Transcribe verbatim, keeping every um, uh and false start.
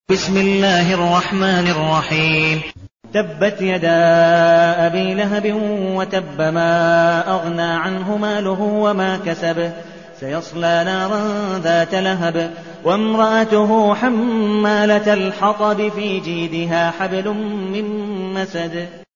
بسم الله الرحمن الرحيم. تبت يدا أبي لهب وتب، ما أغنى عنه ماله وما كسب، سيصلى نارا ذات لهب، وامرأته حمالة الحطب، في جيدها حبل من مسد.